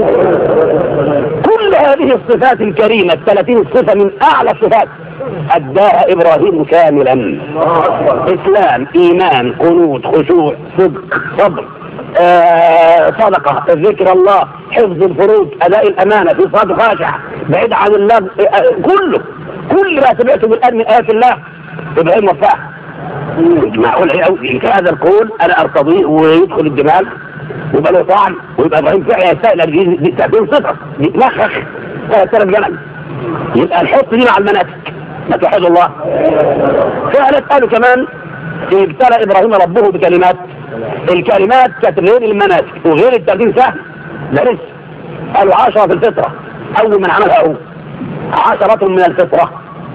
كل هذه الصفات الكريمة الثلاثين صفة من أعلى الصفات أداها إبراهيم كاملا. إسلام، إيمان، قنوت، خشوع، صدق، صبر، آه، صدقة، ذكر الله، حفظ الفروج، أداء الأمانة، في صلاة خاشع، بعيد عن الله، آه، كله كل ما سمعته بالآن من آيات الله إبراهيم وفاه. معقول إيه هذا القول أنا أرتضيه ويدخل الجمال ويبقى له طعم ويبقى إبراهيم فعلا يستأهل دي تأثير صفر يتنخخ ثلاث جمل. يبقى نحط دي مع المناسك ما توحد الله. فعلا قالوا كمان ابتلى إبراهيم ربه بكلمات، الكلمات كانت غير المناسك وغير التأثير سهل، ده لسه قالوا عشرة في الفطرة أول من عملها هو عشرة من الفطرة.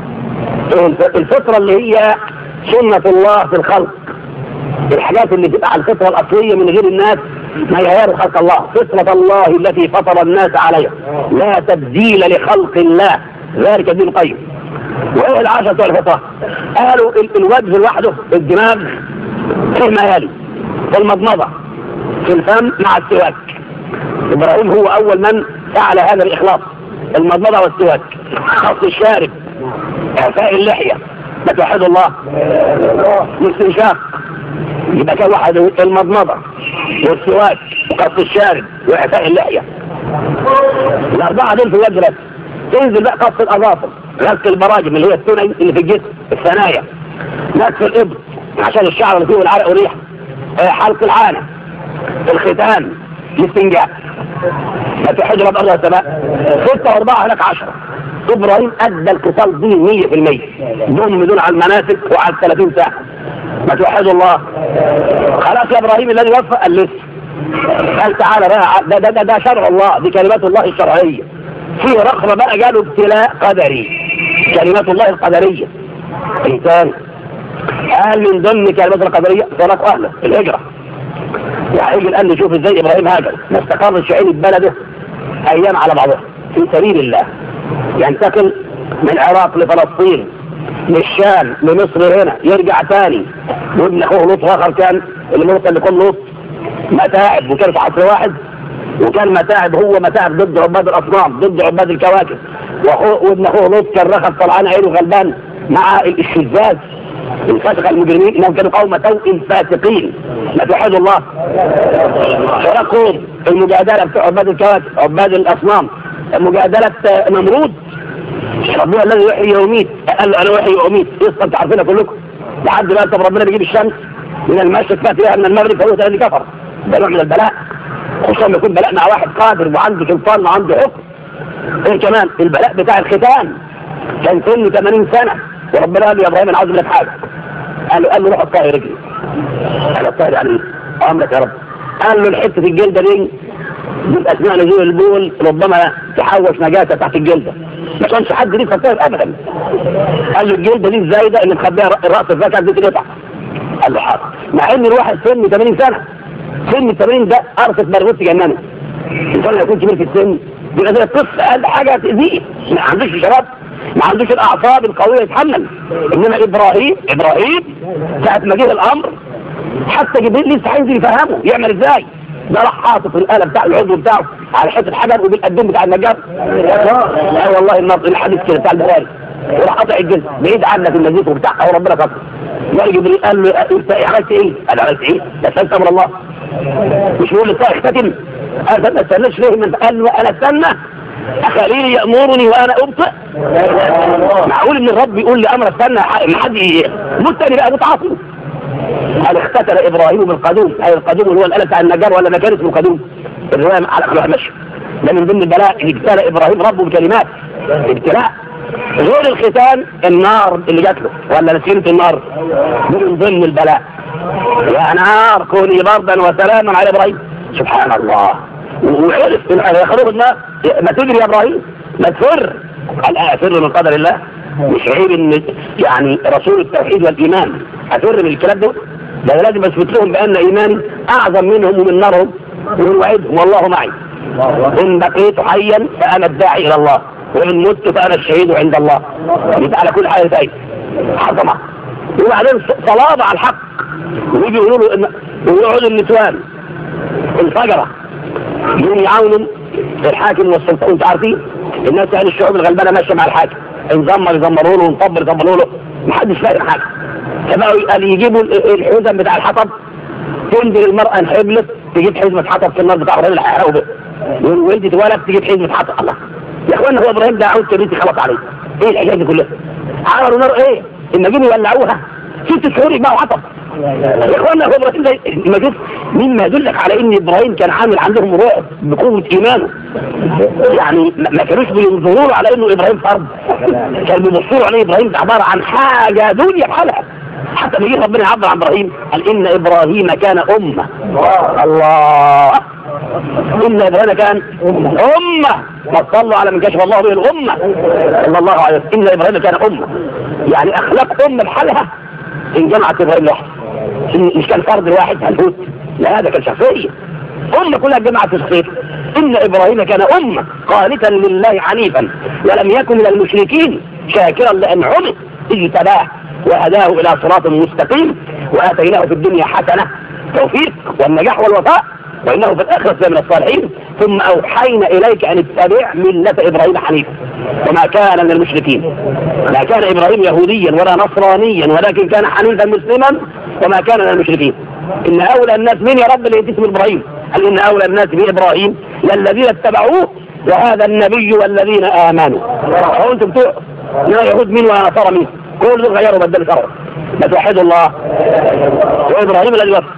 الفطرة اللي هي سنة الله في الخلق، الحاجات اللي تبقى على الفطرة الأصلية من غير الناس ما يغيروا خلق الله، فطرة الله التي فطر الناس عليها لا تبديل لخلق الله، ذلك الدين القيم. وإيه العشرة بتوع الفطرة؟ قالوا الوجه لوحده، الدماغ فيه ما يلي، في المضمضة، في الفم مع السواك. إبراهيم هو أول من فعل هذا الإخلاص، المضمضة والسواك، خص الشارب، إعفاء اللحية، ما توحد الله، الاستنشاق. يبقى كان واحد المضمضة والسواك وقص الشارب وإعفاء اللحية، الأربعة دول في الوجه بس. تنزل بقى قص الأظافر، غسل البراجم اللي هي التوني اللي في الجسم، الثنايا، نتف الإبط عشان الشعر اللي فيه والعرق والريح، حلق العانة، الختان، الاستنجاء، ما توحد رب الله السماء. ستة وأربعة هناك عشرة. إبراهيم أدى القتال دي مية في المية، دون دون على المناسك وعلى الثلاثين ساعة. ما توحدوا الله. خلاص يا إبراهيم الذي وفى قال لسه، قال تعالى بقى ده, ده, ده, ده شرع الله، دي كلمات الله الشرعية. فيه رقم بقى قالوا ابتلاء قدري، كلمات الله القدرية. إنسان قال من ضمن كلمات القدرية صلاة أهله الهجرة. يعني يجي الآن نشوف ازاي إبراهيم هاجر، ما استقرش عين بلده أيام على بعضها في سبيل الله، ينتقل من العراق لفلسطين للشام لمصر هنا، يرجع ثاني وابن اخوه لوط اخر كان اللي موت اللي كان لوط متاعب، وكان في عصر واحد، وكان متاعب هو متاعب ضد عباد الاصنام، ضد عباد الكواكب. واخوه وابن اخوه لوط كان رخص طلعان عينه غلبان مع الشذاذ الفاسق المجرمين، انهم كانوا قوم سوء فاسقين. لا توحدوا الله. شاركهم المجادله بتوع عباد الكواكب عباد الاصنام، مجادله نمرود. ربنا الذي يحيي ويميت، قال له انا احيي واميت. قصه انتوا عارفينها كلكم لحد ما طب ربنا بيجيب الشمس من المشرق فاتها من المغرب، فهو الذي كفر. ده نوع من البلاء، خصوصا لما يكون بلاء مع واحد قادر وعنده سلطان وعنده حكم. ايه كمان البلاء بتاع الختان، كان سنه ثمانين سنه وربنا قال له يا ابراهيم انا عاوز منك حاجه. قال له قال له روح الطاهر رجلي. قال الطاهر يعني ايه؟ امرك يا رب. قال له الحته الجلده دي من اثناء نزول البول ربما تحوش نجاسه تحت الجلده، ما كانش حد ليه الطاهر ابدا. قال له الجلده دي الزايده اللي مخبيها الراس الفاكهه دي تقطع. قال له حاضر، مع ان الواحد سنه ثمانين سنه، سن الثمانين ده ارثت مرغوب جنانه. الانسان يكون كبير في السن بيبقى زي الطفل، اقل حاجه تاذيه، ما عندوش شباب، ما عندوش الاعصاب القويه يتحمل. انما ابراهيم ابراهيم ساعه ما جه الامر حتى جبريل لسه عايز يفهمه يعمل ازاي. ده راح حاطط الاله بتاع العضو بتاعه على حته حجر وبالقدم بتاع النجار. لا والله النص الحديث كده بتاع البخاري، وراح قطع الجلد بعيد عنك النزيف وبتاعها وربنا كفر. جاء جبريل قال له انت عملت ايه؟ قال عملت ايه؟ ده سالت امر الله. مش يقول لي صاحي اختتم؟ قال ما استناش ليه؟ من قال له انا استنى خليلي يامرني وانا ابطئ. معقول ان الرب يقول لي امر استنى ما حد مستني بقى متعاطي. قال اختتل ابراهيم بالقدوم. هذا القدوم اللي هو الاله بتاع النجار ولا ما كان اسمه قدوم؟ الروايه على خلاف مشي. ده من ضمن البلاء اللي ابتلى ابراهيم ربه بكلمات ابتلاء. غير الختان النار اللي جات له ولا نسيمه النار من ضمن البلاء. يا نار كوني بردا وسلاما على ابراهيم. سبحان الله. وعرف يخرج النار ما تجري يا ابراهيم ما تفر. قال افر من قدر الله. مش عيب ان يعني رسول التوحيد والايمان افر من الكلام ده؟ ده لازم اثبت لهم بان ايماني اعظم منهم ومن نارهم ووعدهم والله معي. ان بقيت حيا فانا الداعي الى الله، وان مت فانا الشهيد عند الله. يبقى على كل حاجه تايب عظمه. وبعدين صلابه على الحق. ويجي يقولوا له ان ويقعدوا النسوان الفجره يوم يعاونوا الحاكم والسلطان. انتوا عارفين الناس يعني الشعوب الغلبانه ماشيه مع الحاكم، نزمر يزمروا له ونطبر يطبروا له، محدش فاهم حاجه. فبقوا قال يجيبوا الحزم بتاع الحطب، تنزل المراه انحبلت تجيب حزمه حطب في النار بتاع الراجل هيحرقوا بيه، وولدت تولد تجيب حزمه حطب. الله يا اخوانا هو ابراهيم ده عاوز كبريتي خلاص عليه. ايه الحكايه دي كلها؟ عملوا نار ايه؟ اما جيبوا يولعوها ست شهور يجمعوا حطب. يا اخوانا هو ابراهيم ده المجوس مما يدلك على ان ابراهيم كان عامل عندهم رعب بقوه ايمانه. يعني ما كانوش بينظروا له على انه ابراهيم فرد، كانوا بيبصوا عليه ابراهيم ده عباره عن حاجه دنيا بحالها. حتى لما يجي ربنا يعبر عن ابراهيم قال ان ابراهيم كان امه. الله ان ابراهيم كان امه. ما صلوا على من كشف الله به الامه صلى الله عليه وسلم. ان ابراهيم كان امه، يعني اخلاق امه بحالها ان جمعت ابراهيم لوحده. مش كان فرد واحد هلهوت، لا هذا كان شخصيه امه كلها جمعت في شخصيته. ان ابراهيم كان امه قانتا لله حنيفا ولم يكن من المشركين شاكرا لانعمه اجتباه وهداه الى صراط مستقيم واتيناه في الدنيا حسنه توفيق والنجاح والوفاء وانه في الاخره من الصالحين. ثم اوحينا اليك ان اتبع مله ابراهيم حنيفا وما كان من المشركين. ما كان ابراهيم يهوديا ولا نصرانيا ولكن كان حنيفا مسلما وما كان من المشركين. ان اولى الناس من يا رب اللي يتسم ابراهيم؟ قال ان اولى الناس بابراهيم للذين اتبعوه وهذا النبي والذين امنوا. هو انتم بتوع لا يهود مين ولا نصارى مين؟ كل دول غيروا بدل شرعه. ما توحدوا الله. وابراهيم الذي وفى.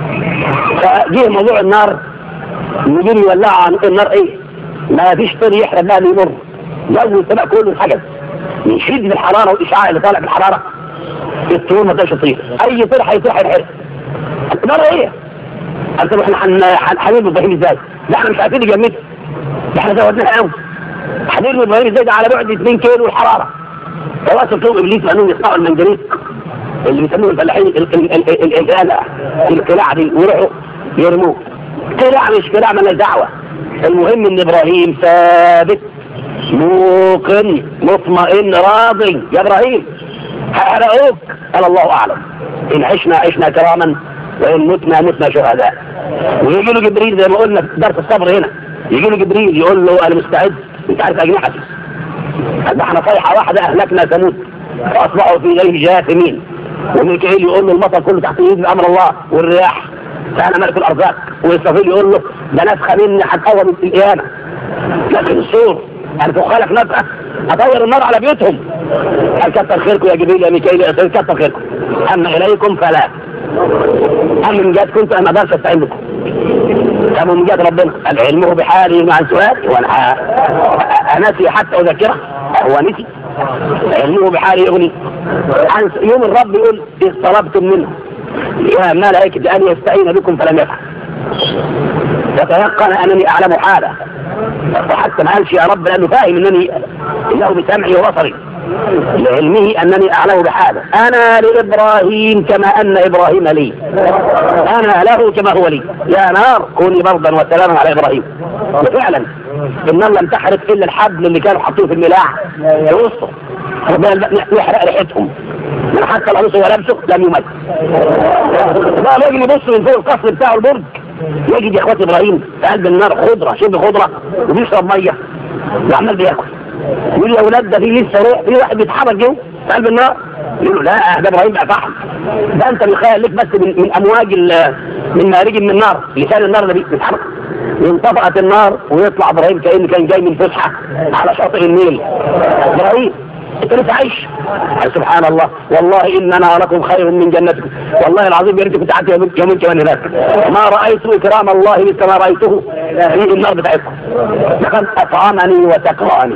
فجيه موضوع النار يجي يولع عن النار ايه؟ ما فيش طير يحرق بها يمر. جو السماء كله انحجز من شده الحراره والاشعاع اللي طالع بالحراره. الطيور ما تقدرش تطير، اي طير هيطير هيتحرق. النار ايه؟ قلت له احنا هنرمي ابراهيم ازاي؟ لا احنا مش عارفين نجمده، ده احنا زودناها قوي. هنرمي ابراهيم ازاي ده على بعد اتنين كيلو الحراره. فوصل فيهم ابليس لانهم يصنعوا المنجنيق اللي بيسموه الفلاحين القلاع القلاع دي ويروحوا يرموه. قلاع مش قلاع مالناش دعوه. المهم ان ابراهيم ثابت موقن مطمئن راضي. يا ابراهيم هيحرقوك. قال الله اعلم، ان عشنا عشنا كراما وان متنا متنا شهداء. ويجي له جبريل زي ما قلنا في درس الصبر هنا، يجي له جبريل يقول له انا مستعد، انت عارف اجنحتي، ده احنا صيحه واحده اهلكنا ثمود فاصبحوا في غير جاثمين. وميكائيل يقول له المطر كله تحت ايد بامر الله، والرياح فانا ملك الارزاق. وإسرافيل يقول له ده نفخه مني هتقوم القيامه، لكن الصور هتدخلك لك نفخه هطير النار على بيوتهم. قال كتر خيركم يا جبريل يا ميكائيل يا إسرافيل، كتر خيركم، اما اليكم فلا. اما من جهه كنت انا ما اقدرش استعين بكم. اما من جهه ربنا قال علمه بحالي مع سؤال، وانا انسي حتى اذكره، هو نسي. علمه بحالي يغني عن يوم الرب يقول إذ طلبتم منه يا ملائكة أن يستعين بكم فلم يفعل، وتيقن أنني أعلم حاله، وحتى ما قالش يا رب لأنه فاهم أنني إنه بسمعي وبصري، لعلمه أنني أعلم بحاله. أنا لإبراهيم كما أن إبراهيم لي، أنا له كما هو لي، يا نار كوني بردا وسلاما على إبراهيم. وفعلا النار لم تحرق إلا الحبل اللي كانوا حاطينه في الملاح في وسطه، يحرق ريحتهم، من حتى العروس هو لابسه لم يمت. بقى يجي يبص من فوق القصر بتاعه البرج، يجد يا اخواتي ابراهيم في قلب النار خضره شبه خضره وبيشرب ميه وعمال بياكل. يقول يا اولاد ده في لسه روح، في واحد بيتحرك جوه في قلب النار. يقول له لا ده ابراهيم بقى فحم، ده انت متخيل لك بس من, من امواج من مارج من النار، لسان النار اللي بيتحرك. وانطفأت النار ويطلع ابراهيم كأنه كان جاي من فسحه على شاطئ النيل. ابراهيم انت لسه عايش؟ قال سبحان الله والله اننا لكم خير من جنتكم، والله العظيم يا ريت كنت قعدت يومين كمان هناك، ما رايت اكرام الله مثل ما رايته في النار بتاعتكم، لقد اطعمني وسقاني.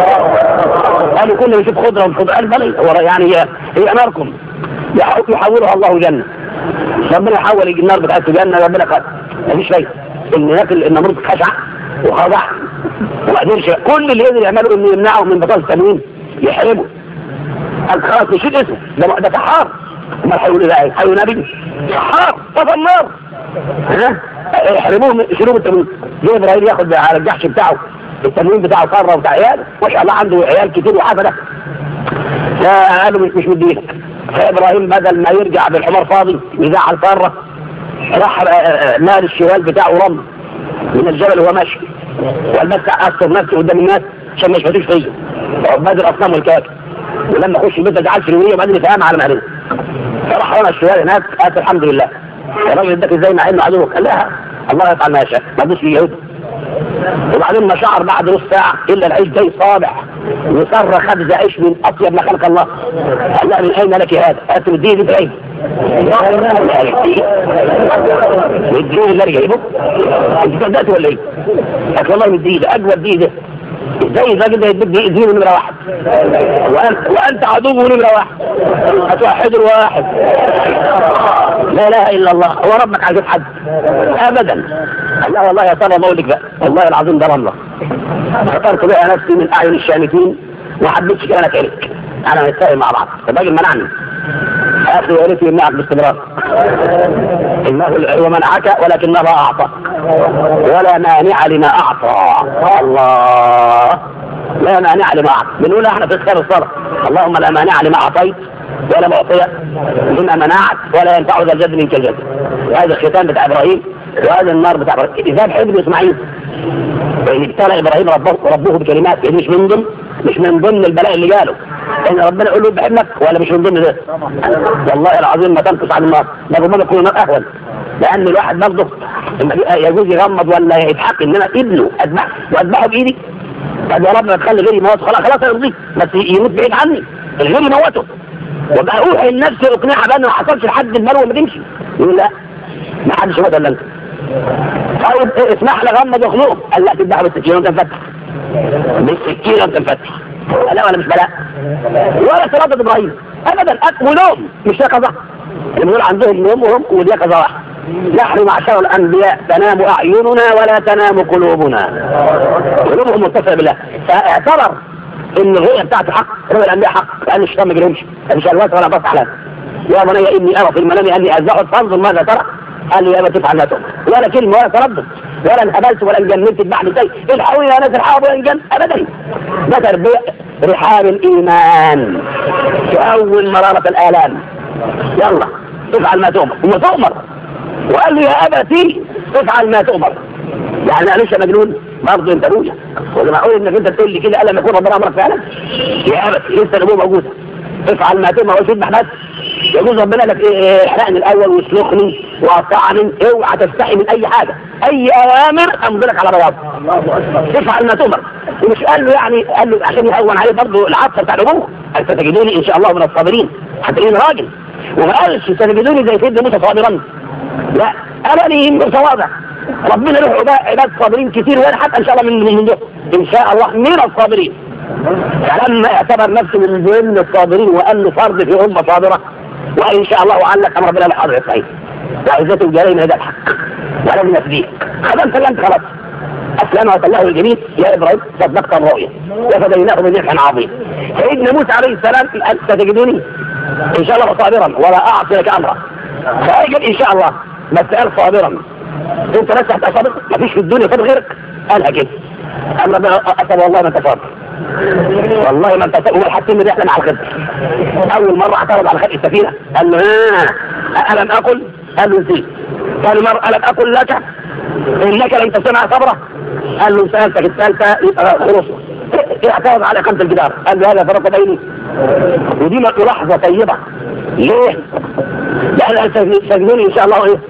قالوا كل ما يشوف خضره من خضره قال بلي هو يعني هي ناركم يحولها الله جنه، ربنا يحول النار بتاعته جنه. ربنا قال مفيش فايده ان ناكل النمرود خشع وخضع وما قدرش كل اللي يقدر يعمله انه يمنعه من بطاقه التموين يحرمه. قال خلاص نشيل اسمه ده ده سحار، امال هيقولوا لا هيقولوا نبي سحار طفى النار، ها يحرموه يشيلوه من التموين. جه ابراهيم ياخد على الجحش بتاعه التموين بتاعه قاره وبتاع عيال، ما شاء الله عنده عيال كتير وحفله، فقالوا مش مش مدينك. فابراهيم بدل ما يرجع بالحمار فاضي يزعل قاره، راح مال الشوال بتاعه رمل من الجبل وهو ماشي، وقال بس استر نفسي قدام الناس عشان ما يشفتوش فيا عباد الاصنام والكواكب، ولما اخش البيت اجعل شنويه وبعدين يفهم على مهليه. فراح رمى الشوال هناك قال الحمد لله. الراجل اداك ازاي مع انه عدوك؟ قال لها الله يفعل ما يشاء، ما تدوش في يهود. وبعدين ما شعر بعد نص ساعه الا العيش جاي صابع وصر خبز عيش من اطيب ما خلق الله. قال لها من اين لك هذا؟ قالت له اديني في العيد. اديني اللي جايبه؟ انت صدقت ولا ايه؟ قالت والله مديه ده اجود دي ده ازاي الراجل ده يديك يديني نمره واحد وانت وانت عدو نمره واحد هتوحد الواحد. لا اله الا الله، هو ربك عايز حد ابدا. الله والله يا ترى مولك بقى والله العظيم ده الله خطرت بقى نفسي من اعين الشامتين وما حبيتش كمان اتعرك انا نتفاهم مع بعض. الراجل منعني اخي يا ريت يمنعك باستمرار، انه هو منعك ولكن الله اعطى ولا مانع لما اعطى. الله لا مانع لما اعطى. بنقول احنا في خير الصلاه اللهم لا مانع لما اعطيت ولا معطي لما منعت ولا ينفع ذا الجد منك الجد. وهذا الختام بتاع ابراهيم وهذا النار بتاع ابراهيم. اذا ابن اسماعيل وان ابتلى ابراهيم ربه ربه بكلمات، يعني مش من ضمن مش من ضمن البلاء اللي جاله ان ربنا يقول له بحبك ولا مش من ضمن ده؟ والله العظيم ما تنقص عن النار، ده ربما يكون النار اهون، لان الواحد برضه يجوز يغمض ولا يضحك ان انا ابنه اذبحه واذبحه بايدي. طب يا رب ما تخلي غيري يموت، خلاص خلاص يرضيك بس يموت بعيد عني، الغير يموته وابقى اوحي النفس اقنعها بان ما حصلش لحد المروه ما تمشي. يقول لا ما حدش يموت الا انت. طيب اسمح لي غمض واخنقه، قال لا تذبحه بالسكينه وانت مفتح، بالسكينه وانت مفتح. لا ولا مش بلاء ولا تردد ابراهيم ابدا. اكل ونوم مش يقظه، اللي بيقول عندهم نومهم واليقظه واحد. نحن معشر الانبياء تنام اعيننا ولا تنام قلوبنا، قلوبهم متصله بالله. فاعتبر ان الرؤيه بتاعته حق، رؤيا الانبياء حق، لان الشيطان ما جرمش مش الوقت ولا بص على يا بني اني ارى في المنام اني اذبحك فانظر ماذا ترى. قال لي يا ابا تفعل ما تؤمر، ولا كلمه ولا تردد ولا انهبلت ولا انجننت بعد شيء. الحقوني يا ناس الحقوا وانجن ابدا. ده تربيه رحاب الايمان تهون مرارة الآلام، يلا افعل ما تؤمر. هو تؤمر وقال له يا أبتي افعل ما تؤمر، يعني معلش يا مجنون برضه انت ابويا، ولا معقول انك انت تقول لي كده ألم يكون ربنا امرك فعلا؟ يا أبتي لسه الابوه موجوده، افعل ما تؤمر وسيبح بس. يجوز ربنا لك ايه؟ احرقني الاول واسلخني وقطعني، اوعى تستحي من اي حاجه، اي اوامر امضلك على بياض. افعل ما تؤمر. ومش قال له يعني قال له عشان يهون عليه برضه العطف بتاع الابوه، قال ستجدوني ان شاء الله من الصابرين، هتلاقيني راجل. وما قالش ستجدوني زي سيدنا موسى صابرا، لا اراني متواضع. ربنا له عباد صابرين كتير، وانا حتى ان شاء الله من من دول ان شاء الله من الصابرين. فلما اعتبر نفسه من ضمن الصابرين وقال له فرض في امه صابره، وقال ان شاء الله وعلك امر ربنا لحاضر الصحيح وعزته الجليل هذا الحق ولم يفديك. خدمت سلمت خلاص. اسلم وتلاه الجميل يا ابراهيم صدقت الرؤيا وفديناه بذبح عظيم. سيدنا موسى عليه السلام قال ستجدني ان شاء الله صابرا ولا اعصي لك امرا، فاجل ان شاء الله بس قال صابرا. انت بس هتبقى صابر؟ مفيش في الدنيا صابر غيرك؟ قالها كده. قال ربنا اسال والله ما انت صابر، والله ما انت صابر. وما حاسين الرحله مع الخضر. اول مره اعترض على خلق السفينه قال له ها الم اقل؟ قال له نسيت. ثاني مره الم اقل لك انك لن تسمع صبره؟ قال له سالتك الثالثه يبقى خلص. اعترض على اقامه الجدار، قال له هذا فرق بيني. ودي لحظه طيبه. ليه؟ لان سجنوني ان شاء الله ايه؟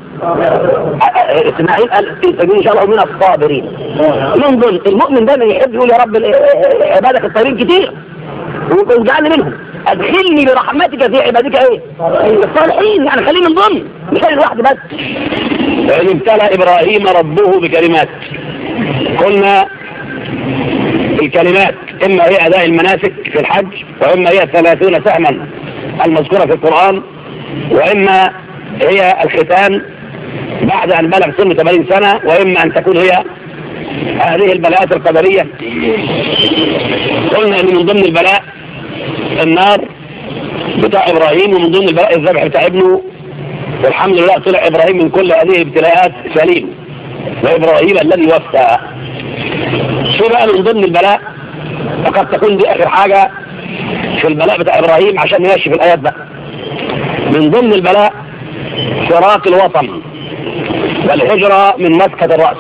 اسماعيل قال سجنوني ان شاء الله من الصابرين. من ضمن المؤمن ده يحب يقول يا رب عبادك الطيبين كتير واجعلني منهم، ادخلني برحمتك في عبادك ايه؟ الصالحين، يعني خليني من ضمن مش انا لوحدي بس. فإن ابتلى ابراهيم ربه بكلمات. قلنا الكلمات اما هي اداء المناسك في الحج، واما هي ثلاثون سهما المذكوره في القران، واما هي الختان بعد ان بلغ سن ثمانين سنه، واما ان تكون هي هذه البلاءات القدريه. قلنا ان من ضمن البلاء النار بتاع ابراهيم، ومن ضمن البلاء الذبح بتاع ابنه، والحمد لله طلع ابراهيم من كل هذه الابتلاءات سليم، وابراهيم الذي وفى. شو بقى من ضمن البلاء؟ وقد تكون دي اخر حاجه في البلاء بتاع ابراهيم عشان نمشي في الايات بقى. من ضمن البلاء فراق الوطن والهجره من مسكه الراس.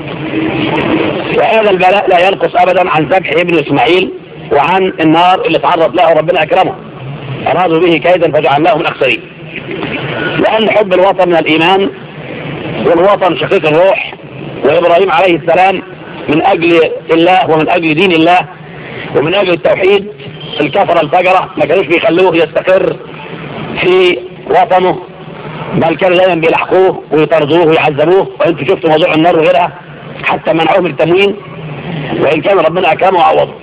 وهذا البلاء لا ينقص ابدا عن ذبح ابن اسماعيل وعن النار اللي تعرض لها وربنا اكرمه. ارادوا به كيدا فجعلناه من الاخسرين. لان حب الوطن من الايمان، والوطن شقيق الروح، وابراهيم عليه السلام من اجل الله ومن اجل دين الله ومن اجل التوحيد الكفره الفجره ما كانوش بيخلوه يستقر في وطنه، بل كانوا دايما بيلحقوه ويطردوه ويعذبوه. وانتم شفتوا موضوع النار وغيرها، حتى منعوه من التموين، وان كان ربنا اكرمه وعوضه.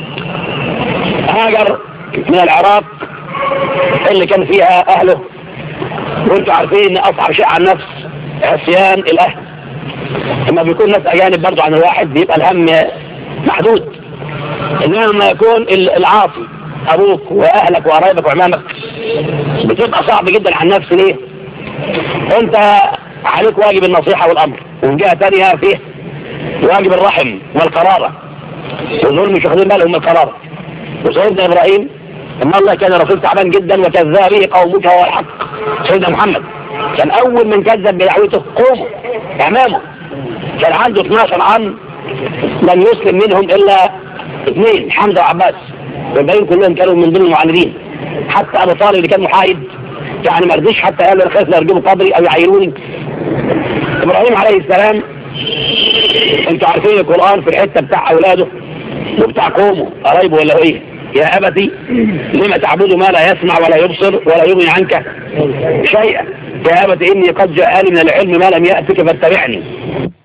هاجر من العراق اللي كان فيها اهله، وانتم عارفين ان اصعب شيء على النفس عصيان الاهل. لما بيكون ناس اجانب برضه عن الواحد بيبقى الهم محدود، انما لما يكون العاصي ابوك واهلك وقرايبك وعمامك بتبقى صعب جدا على النفس. ليه؟ انت عليك واجب النصيحه والامر، ومن جهه ثانيه فيه واجب الرحم والقرابه، ودول مش واخدين بالهم من القرابه. وسيدنا ابراهيم ان الله كان رسول تعبان جدا وكذب به قومك وهو الحق. سيدنا محمد كان اول من كذب بدعوته قومه امامه، كان عنده اثناشر عام لم يسلم منهم الا اثنين، حمزه وعباس، والباقيين كلهم كانوا من ضمن المعاندين. حتى ابو طالب اللي كان محايد يعني ما رضيش، حتى قال انا خايف لا يرجموا قبري او يعيروني. ابراهيم عليه السلام انتوا عارفين القران في الحته بتاع اولاده وبتاع قومه قرايبه ولا ايه؟ يا ابتي لما تعبد ما لا يسمع ولا يبصر ولا يغني عنك شيئا، يا ابتي اني قد جاءني من العلم ما لم ياتك فاتبعني.